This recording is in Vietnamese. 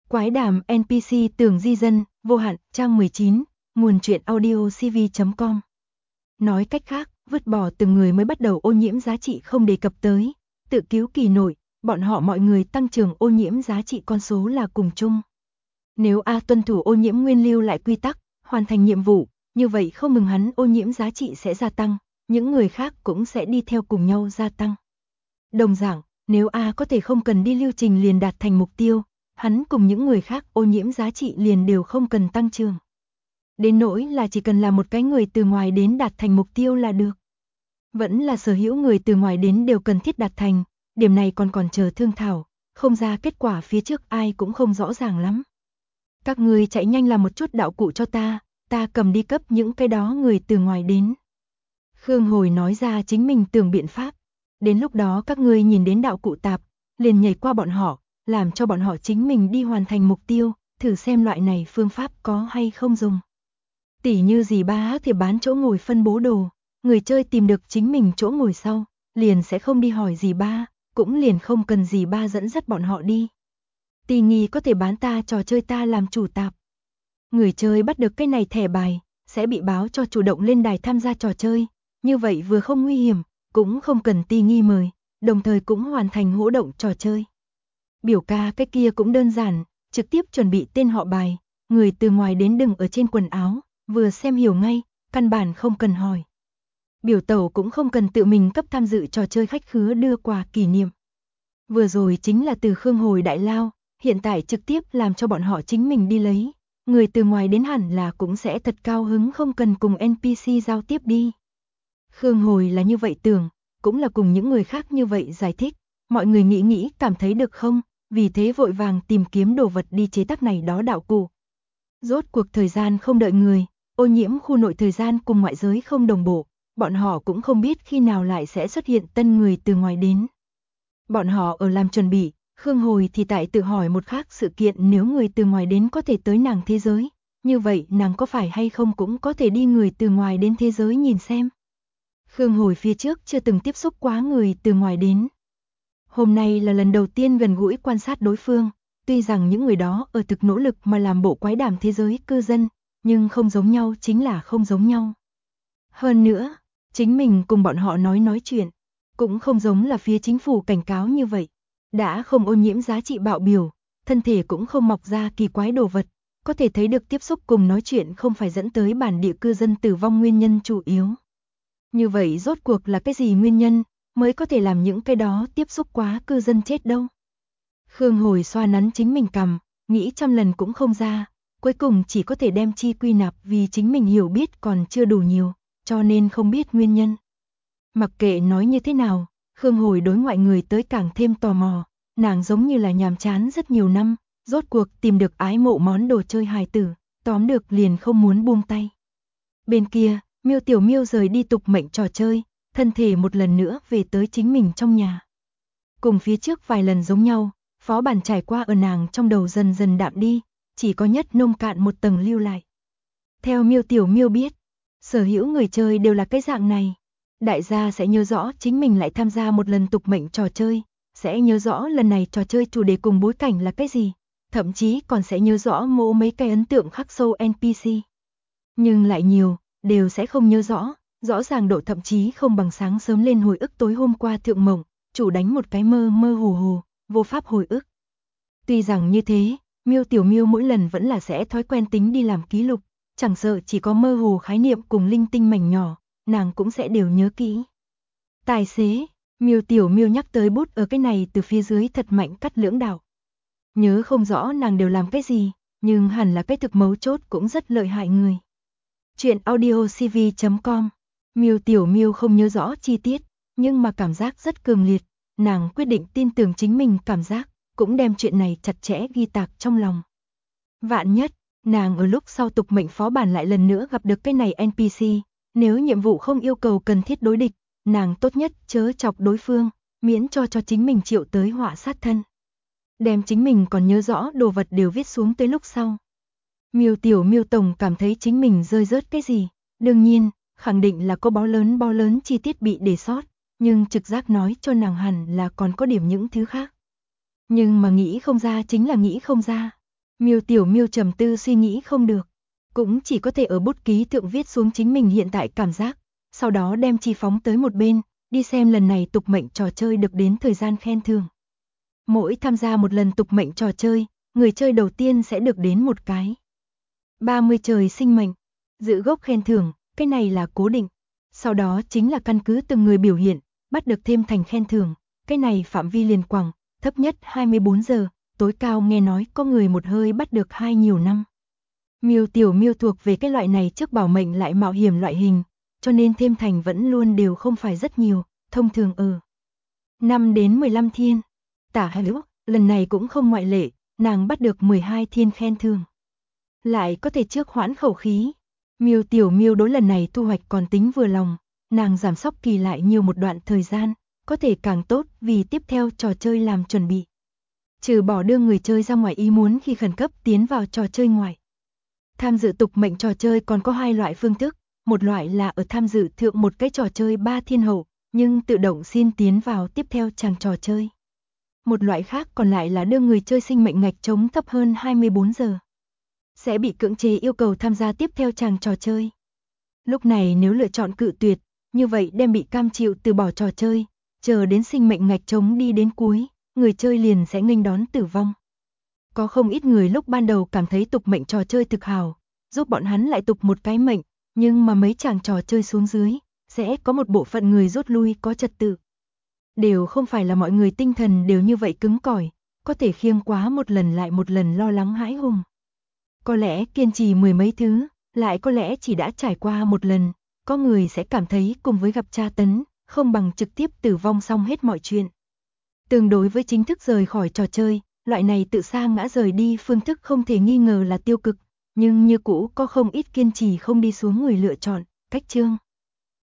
Quái đàm NPC Tường Di Dân, vô hạn, trang 19, nguồn truyện audio cv.com. Nói cách khác, vứt bỏ từng người mới bắt đầu ô nhiễm giá trị không đề cập tới, tự cứu kỳ nội, bọn họ mọi người tăng trưởng ô nhiễm giá trị con số là cùng chung. Nếu A tuân thủ ô nhiễm nguyên lưu lại quy tắc, hoàn thành nhiệm vụ, như vậy không mừng hắn ô nhiễm giá trị sẽ gia tăng, những người khác cũng sẽ đi theo cùng nhau gia tăng. Đồng dạng, nếu A có thể không cần đi lưu trình liền đạt thành mục tiêu, hắn cùng những người khác ô nhiễm giá trị liền đều không cần tăng trưởng. Đến nỗi là chỉ cần là một cái người từ ngoài đến đạt thành mục tiêu là được. Vẫn là sở hữu người từ ngoài đến đều cần thiết đạt thành, điểm này còn chờ thương thảo, không ra kết quả phía trước ai cũng không rõ ràng lắm. Các người chạy nhanh làm một chút đạo cụ cho ta cầm đi cấp những cái đó người từ ngoài đến. Khương Hồi nói ra chính mình tưởng biện pháp, đến lúc đó các ngươi nhìn đến đạo cụ tạp, liền nhảy qua bọn họ, làm cho bọn họ chính mình đi hoàn thành mục tiêu, thử xem loại này phương pháp có hay không dùng. Tỉ như gì ba thì bán chỗ ngồi phân bố đồ, người chơi tìm được chính mình chỗ ngồi sau, liền sẽ không đi hỏi gì ba, cũng liền không cần gì ba dẫn dắt bọn họ đi. Tì nghi có thể bán ta trò chơi ta làm chủ tạp. Người chơi bắt được cái này thẻ bài, sẽ bị báo cho chủ động lên đài tham gia trò chơi, như vậy vừa không nguy hiểm, cũng không cần tì nghi mời, đồng thời cũng hoàn thành hỗ động trò chơi. Biểu ca cái kia cũng đơn giản, trực tiếp chuẩn bị tên họ bài, người từ ngoài đến đừng ở trên quần áo, vừa xem hiểu ngay, căn bản không cần hỏi. Biểu tẩu cũng không cần tự mình cấp tham dự trò chơi khách khứa đưa quà kỷ niệm. Vừa rồi chính là từ Khương Hồi đại lao, hiện tại trực tiếp làm cho bọn họ chính mình đi lấy. Người từ ngoài đến hẳn là cũng sẽ thật cao hứng không cần cùng NPC giao tiếp đi. Khương Hồi là như vậy tưởng, cũng là cùng những người khác như vậy giải thích. Mọi người nghĩ cảm thấy được không, vì thế vội vàng tìm kiếm đồ vật đi chế tác này đó đạo cụ. Rốt cuộc thời gian không đợi người, ô nhiễm khu nội thời gian cùng ngoại giới không đồng bộ, bọn họ cũng không biết khi nào lại sẽ xuất hiện tân người từ ngoài đến. Bọn họ ở làm chuẩn bị, Khương Hồi thì tại tự hỏi một khác sự kiện, nếu người từ ngoài đến có thể tới nàng thế giới, như vậy nàng có phải hay không cũng có thể đi người từ ngoài đến thế giới nhìn xem. Khương Hồi phía trước chưa từng tiếp xúc quá người từ ngoài đến. Hôm nay là lần đầu tiên gần gũi quan sát đối phương, tuy rằng những người đó ở thực nỗ lực mà làm bộ quái đàm thế giới cư dân, nhưng không giống nhau chính là không giống nhau. Hơn nữa, chính mình cùng bọn họ nói chuyện, cũng không giống là phía chính phủ cảnh cáo như vậy. Đã không ô nhiễm giá trị bạo biểu, thân thể cũng không mọc ra kỳ quái đồ vật, có thể thấy được tiếp xúc cùng nói chuyện không phải dẫn tới bản địa cư dân tử vong nguyên nhân chủ yếu. Như vậy rốt cuộc là cái gì nguyên nhân mới có thể làm những cái đó tiếp xúc quá cư dân chết đâu? Khương Hồi xoa nắn chính mình cằm, nghĩ trăm lần cũng không ra, cuối cùng chỉ có thể đem chi quy nạp vì chính mình hiểu biết còn chưa đủ nhiều, cho nên không biết nguyên nhân. Mặc kệ nói như thế nào, Khương Hồi đối ngoại người tới càng thêm tò mò, nàng giống như là nhàm chán rất nhiều năm, rốt cuộc tìm được ái mộ món đồ chơi hài tử, tóm được liền không muốn buông tay. Bên kia, Miêu Tiểu Miêu rời đi tục mệnh trò chơi, thân thể một lần nữa về tới chính mình trong nhà. Cùng phía trước vài lần giống nhau, phó bản trải qua ở nàng trong đầu dần dần đạm đi, chỉ có nhất nông cạn một tầng lưu lại. Theo Miêu Tiểu Miêu biết, sở hữu người chơi đều là cái dạng này. Đại gia sẽ nhớ rõ chính mình lại tham gia một lần tục mệnh trò chơi, sẽ nhớ rõ lần này trò chơi chủ đề cùng bối cảnh là cái gì, thậm chí còn sẽ nhớ rõ mấy cái ấn tượng khắc sâu NPC. Nhưng lại nhiều, đều sẽ không nhớ rõ, rõ ràng độ thậm chí không bằng sáng sớm lên hồi ức tối hôm qua thượng mộng, chủ đánh một cái mơ hồ, vô pháp hồi ức. Tuy rằng như thế, Miêu Tiểu Miêu mỗi lần vẫn là sẽ thói quen tính đi làm ký lục, chẳng sợ chỉ có mơ hồ khái niệm cùng linh tinh mảnh nhỏ, nàng cũng sẽ đều nhớ kỹ. Tài xế, Miêu Tiểu Miêu nhắc tới bút ở cái này từ phía dưới thật mạnh cắt lưỡng đạo. Nhớ không rõ nàng đều làm cái gì, nhưng hẳn là cái thực mấu chốt cũng rất lợi hại người. Chuyện audio cv.com. Miêu Tiểu Miêu không nhớ rõ chi tiết, nhưng mà cảm giác rất cường liệt, nàng quyết định tin tưởng chính mình cảm giác, cũng đem chuyện này chặt chẽ ghi tạc trong lòng. Vạn nhất, nàng ở lúc sau tục mệnh phó bản lại lần nữa gặp được cái này NPC, nếu nhiệm vụ không yêu cầu cần thiết đối địch, nàng tốt nhất chớ chọc đối phương, miễn cho chính mình chịu tới họa sát thân. Đem chính mình còn nhớ rõ đồ vật đều viết xuống tới lúc sau. Miêu Tiểu Miêu tổng cảm thấy chính mình rơi rớt cái gì, đương nhiên, khẳng định là có bao lớn chi tiết bị để sót, nhưng trực giác nói cho nàng hẳn là còn có điểm những thứ khác. Nhưng mà nghĩ không ra chính là nghĩ không ra. Miêu Tiểu Miêu trầm tư suy nghĩ không được, cũng chỉ có thể ở bút ký thượng viết xuống chính mình hiện tại cảm giác, sau đó đem chi phóng tới một bên, đi xem lần này tục mệnh trò chơi được đến thời gian khen thưởng. Mỗi tham gia một lần tục mệnh trò chơi, người chơi đầu tiên sẽ được đến một cái 30 trời sinh mệnh, giữ gốc khen thưởng, cái này là cố định. Sau đó chính là căn cứ từng người biểu hiện, bắt được thêm thành khen thưởng, cái này phạm vi liền quảng, thấp nhất 24 giờ, tối cao nghe nói có người một hơi bắt được 2 nhiều năm. Miêu Tiểu Miêu thuộc về cái loại này trước bảo mệnh lại mạo hiểm loại hình, cho nên thêm thành vẫn luôn đều không phải rất nhiều, thông thường ở 5 đến 15 thiên. Tả Hữu, lần này cũng không ngoại lệ, nàng bắt được 12 thiên khen thưởng. Lại có thể trước hoãn khẩu khí. Miêu Tiểu Miêu đối lần này thu hoạch còn tính vừa lòng, nàng giảm sóc kỳ lại nhiều một đoạn thời gian, có thể càng tốt vì tiếp theo trò chơi làm chuẩn bị. Trừ bỏ đưa người chơi ra ngoài ý muốn khi khẩn cấp tiến vào trò chơi ngoài. Tham dự tục mệnh trò chơi còn có hai loại phương thức, một loại là ở tham dự thượng một cái trò chơi 3 thiên hậu, nhưng tự động xin tiến vào tiếp theo chàng trò chơi. Một loại khác còn lại là đưa người chơi sinh mệnh ngạch trống thấp hơn 24 giờ. Sẽ bị cưỡng chế yêu cầu tham gia tiếp theo chàng trò chơi. Lúc này nếu lựa chọn cự tuyệt, như vậy đem bị cam chịu từ bỏ trò chơi, chờ đến sinh mệnh ngạch trống đi đến cuối, người chơi liền sẽ nghênh đón tử vong. Có không ít người lúc ban đầu cảm thấy tục mệnh trò chơi thực hào, giúp bọn hắn lại tục một cái mệnh, nhưng mà mấy chàng trò chơi xuống dưới, sẽ có một bộ phận người rút lui có trật tự. Đều không phải là mọi người tinh thần đều như vậy cứng cỏi, có thể khiêng quá một lần lại một lần lo lắng hãi hùng. Có lẽ kiên trì mười mấy thứ, lại có lẽ chỉ đã trải qua một lần, có người sẽ cảm thấy cùng với gặp tra tấn, không bằng trực tiếp tử vong xong hết mọi chuyện. Tương đối với chính thức rời khỏi trò chơi, loại này tự sa ngã rời đi phương thức không thể nghi ngờ là tiêu cực, nhưng như cũ có không ít kiên trì không đi xuống người lựa chọn, cách chương.